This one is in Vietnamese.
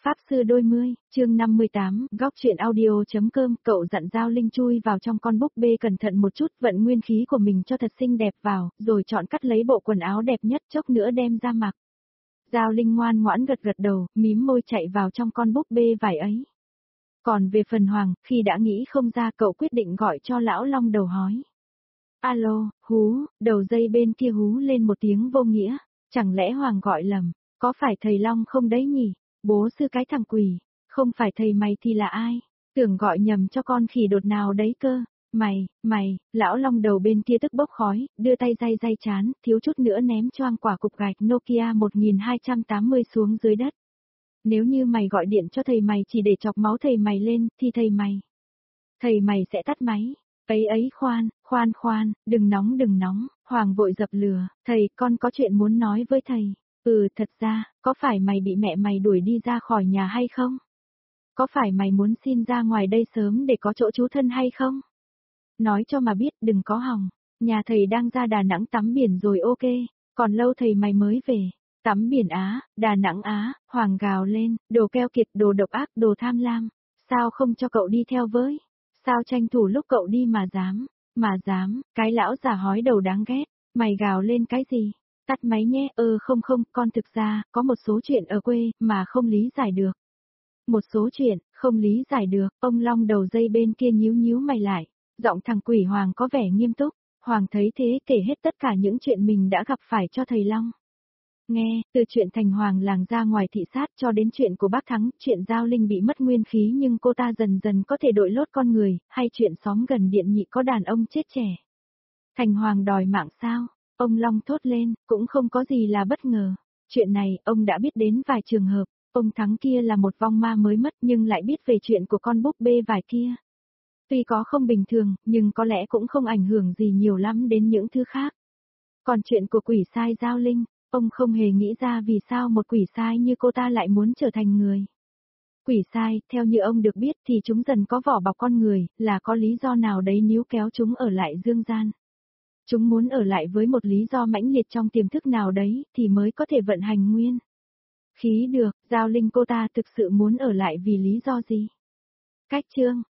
Pháp sư đôi mươi, chương 58, góc truyện audio.com, cậu dặn Giao Linh chui vào trong con búp bê cẩn thận một chút, vận nguyên khí của mình cho thật xinh đẹp vào, rồi chọn cắt lấy bộ quần áo đẹp nhất chốc nữa đem ra mặc. Giao Linh ngoan ngoãn gật gật đầu, mím môi chạy vào trong con búp bê vải ấy. Còn về phần Hoàng, khi đã nghĩ không ra cậu quyết định gọi cho lão Long đầu hói. Alo, hú, đầu dây bên kia hú lên một tiếng vô nghĩa, chẳng lẽ Hoàng gọi lầm, có phải thầy Long không đấy nhỉ? Bố sư cái thằng quỷ, không phải thầy mày thì là ai? Tưởng gọi nhầm cho con khỉ đột nào đấy cơ. Mày, lão Long đầu bên kia tức bốc khói, đưa tay day chán, thiếu chút nữa ném choang quả cục gạch Nokia 1280 xuống dưới đất. Nếu như mày gọi điện cho thầy mày chỉ để chọc máu thầy mày lên, thì thầy mày sẽ tắt máy. Ấy khoan, đừng nóng, Hoàng vội dập lửa, thầy, con có chuyện muốn nói với thầy. Thật ra, có phải mày bị mẹ mày đuổi đi ra khỏi nhà hay không? Có phải mày muốn xin ra ngoài đây sớm để có chỗ trú thân hay không? Nói cho mà biết, đừng có hòng, nhà thầy đang ra Đà Nẵng tắm biển rồi ok, còn lâu thầy mày mới về. Tắm biển á, Đà Nẵng á, Hoàng gào lên, đồ keo kiệt, đồ độc ác, đồ tham lam, sao không cho cậu đi theo với? Sao tranh thủ lúc cậu đi mà dám, cái lão già hói đầu đáng ghét, mày gào lên cái gì? Tắt máy nhé, không, con thực ra, có một số chuyện ở quê, mà không lý giải được. Một số chuyện, không lý giải được, ông Long đầu dây bên kia nhíu mày lại, giọng thằng quỷ Hoàng có vẻ nghiêm túc, Hoàng thấy thế kể hết tất cả những chuyện mình đã gặp phải cho thầy Long. Nghe, từ chuyện Thành Hoàng làng ra ngoài thị sát cho đến chuyện của bác Thắng, chuyện Giao Linh bị mất nguyên khí nhưng cô ta dần dần có thể đội lốt con người, hay chuyện xóm gần điện nhị có đàn ông chết trẻ. Thành Hoàng đòi mạng sao? Ông Long thốt lên, cũng không có gì là bất ngờ. Chuyện này, ông đã biết đến vài trường hợp, ông Thắng kia là một vong ma mới mất nhưng lại biết về chuyện của con búp bê vải kia. Tuy có không bình thường, nhưng có lẽ cũng không ảnh hưởng gì nhiều lắm đến những thứ khác. Còn chuyện của quỷ sai Giao Linh, ông không hề nghĩ ra vì sao một quỷ sai như cô ta lại muốn trở thành người. Quỷ sai, theo như ông được biết thì chúng dần có vỏ bọc con người, là có lý do nào đấy níu kéo chúng ở lại dương gian. Chúng muốn ở lại với một lý do mãnh liệt trong tiềm thức nào đấy thì mới có thể vận hành nguyên khí được, Giao Linh cô ta thực sự muốn ở lại vì lý do gì? Cách chương